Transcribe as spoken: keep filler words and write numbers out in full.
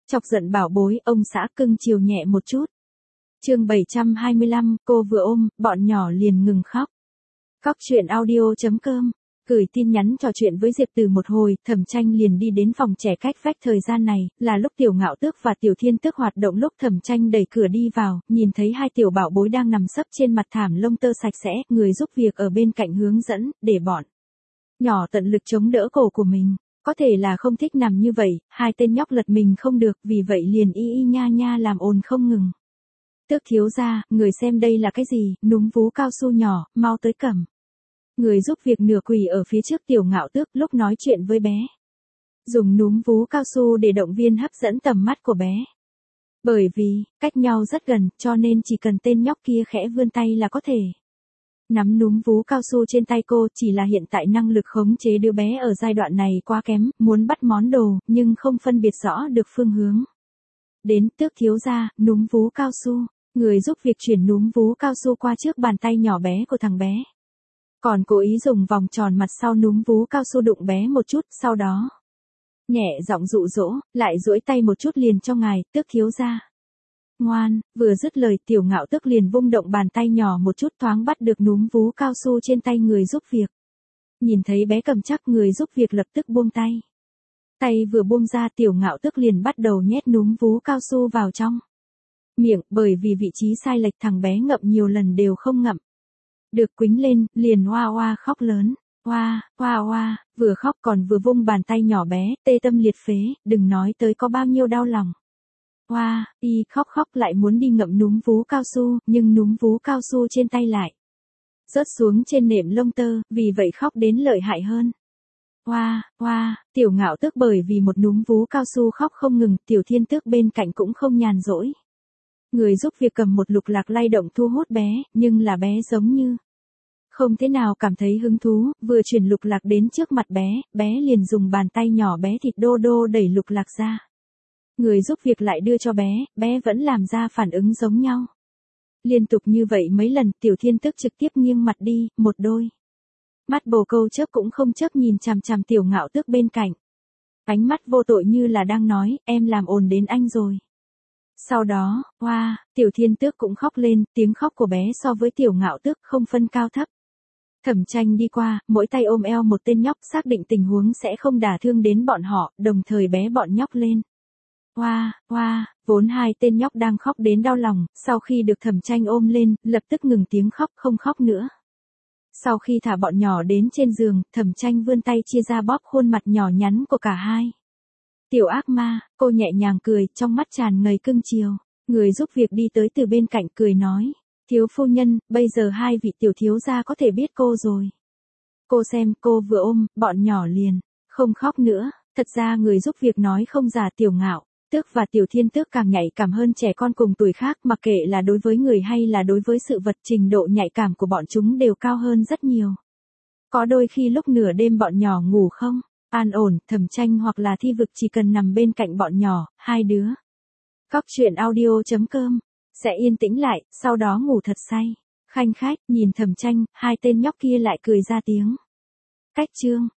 Chọc giận bảo bối, ông xã cưng chiều nhẹ một chút. Chương bảy trăm hai mươi lăm, cô vừa ôm, bọn nhỏ liền ngừng khóc. Cóc truyện audio chấm com. Gửi tin nhắn trò chuyện với Diệp Từ một hồi, Thẩm Tranh liền đi đến phòng trẻ cách vách. Thời gian này, là lúc Tiểu Ngạo Tước và Tiểu Thiên Tước hoạt động. Lúc Thẩm Tranh đẩy cửa đi vào, nhìn thấy hai tiểu bảo bối đang nằm sấp trên mặt thảm lông tơ sạch sẽ, người giúp việc ở bên cạnh hướng dẫn, để bọn nhỏ tận lực chống đỡ cổ của mình. Có thể là không thích nằm như vậy, hai tên nhóc lật mình không được, vì vậy liền y y nha nha làm ồn không ngừng. Tước thiếu gia, người xem đây là cái gì, núm vú cao su nhỏ, mau tới cầm. Người giúp việc nửa quỳ ở phía trước Tiểu Ngạo Tước lúc nói chuyện với bé. Dùng núm vú cao su để động viên hấp dẫn tầm mắt của bé. Bởi vì, cách nhau rất gần, cho nên chỉ cần tên nhóc kia khẽ vươn tay là có thể nắm núm vú cao su trên tay cô. Chỉ là hiện tại năng lực khống chế đứa bé ở giai đoạn này quá kém, muốn bắt món đồ, nhưng không phân biệt rõ được phương hướng. Đến, Tước thiếu gia, núm vú cao su. Người giúp việc chuyển núm vú cao su qua trước bàn tay nhỏ bé của thằng bé. Còn cố ý dùng vòng tròn mặt sau núm vú cao su đụng bé một chút, sau đó nhẹ giọng dụ dỗ, lại duỗi tay một chút liền cho ngài, Tước thiếu gia. Ngoan, vừa dứt lời Tiểu Ngạo Tước liền vung động bàn tay nhỏ một chút, thoáng bắt được núm vú cao su trên tay người giúp việc. Nhìn thấy bé cầm chắc, người giúp việc lập tức buông tay. Tay vừa buông ra, Tiểu Ngạo Tước liền bắt đầu nhét núm vú cao su vào trong miệng, bởi vì vị trí sai lệch thằng bé ngậm nhiều lần đều không ngậm được, quýnh lên, liền oa oa khóc lớn. Oa, oa oa, vừa khóc còn vừa vung bàn tay nhỏ bé, tê tâm liệt phế, đừng nói tới có bao nhiêu đau lòng. Oa, y khóc khóc lại muốn đi ngậm núm vú cao su, nhưng núm vú cao su trên tay lại rớt xuống trên nệm lông tơ, vì vậy khóc đến lợi hại hơn. Oa, oa, Tiểu Ngạo Tước bởi vì một núm vú cao su khóc không ngừng, Tiểu Thiên Tước bên cạnh cũng không nhàn rỗi. Người giúp việc cầm một lục lạc lay động thu hút bé, nhưng là bé giống như không thế nào cảm thấy hứng thú, vừa chuyển lục lạc đến trước mặt bé, bé liền dùng bàn tay nhỏ bé thịt đô đô đẩy lục lạc ra. Người giúp việc lại đưa cho bé, bé vẫn làm ra phản ứng giống nhau. Liên tục như vậy mấy lần, Tiểu Thiên Tước trực tiếp nghiêng mặt đi, một đôi mắt bồ câu chớp cũng không chớp nhìn chằm chằm Tiểu Ngạo Tước bên cạnh. Ánh mắt vô tội như là đang nói, em làm ồn đến anh rồi. Sau đó, hoa, wow, Tiểu Thiên Tước cũng khóc lên, tiếng khóc của bé so với Tiểu Ngạo Tước không phân cao thấp. Thẩm Tranh đi qua, mỗi tay ôm eo một tên nhóc, xác định tình huống sẽ không đả thương đến bọn họ, đồng thời bé bọn nhóc lên. Hoa, wow, hoa, wow, vốn hai tên nhóc đang khóc đến đau lòng, sau khi được Thẩm Tranh ôm lên, lập tức ngừng tiếng khóc, không khóc nữa. Sau khi thả bọn nhỏ đến trên giường, Thẩm Tranh vươn tay chia ra bóp khuôn mặt nhỏ nhắn của cả hai. Tiểu ác ma, cô nhẹ nhàng cười, trong mắt tràn ngđầy cưng chiều. Người giúp việc đi tới từ bên cạnh cười nói, thiếu phu nhân, bây giờ hai vị tiểu thiếu gia có thể biết cô rồi. Cô xem, cô vừa ôm, bọn nhỏ liền không khóc nữa. Thật ra người giúp việc nói không giả, Tiểu Ngạo Tước và Tiểu Thiên Tước càng nhạy cảm hơn trẻ con cùng tuổi khác, mặc kệ là đối với người hay là đối với sự vật, trình độ nhạy cảm của bọn chúng đều cao hơn rất nhiều. Có đôi khi lúc nửa đêm bọn nhỏ ngủ không an ổn, Thẩm Tranh hoặc là Thi Vực chỉ cần nằm bên cạnh bọn nhỏ, hai đứa Cóc truyện audio chấm com sẽ yên tĩnh lại, sau đó ngủ thật say. Khanh khách, nhìn Thẩm Tranh, hai tên nhóc kia lại cười ra tiếng. Cách chương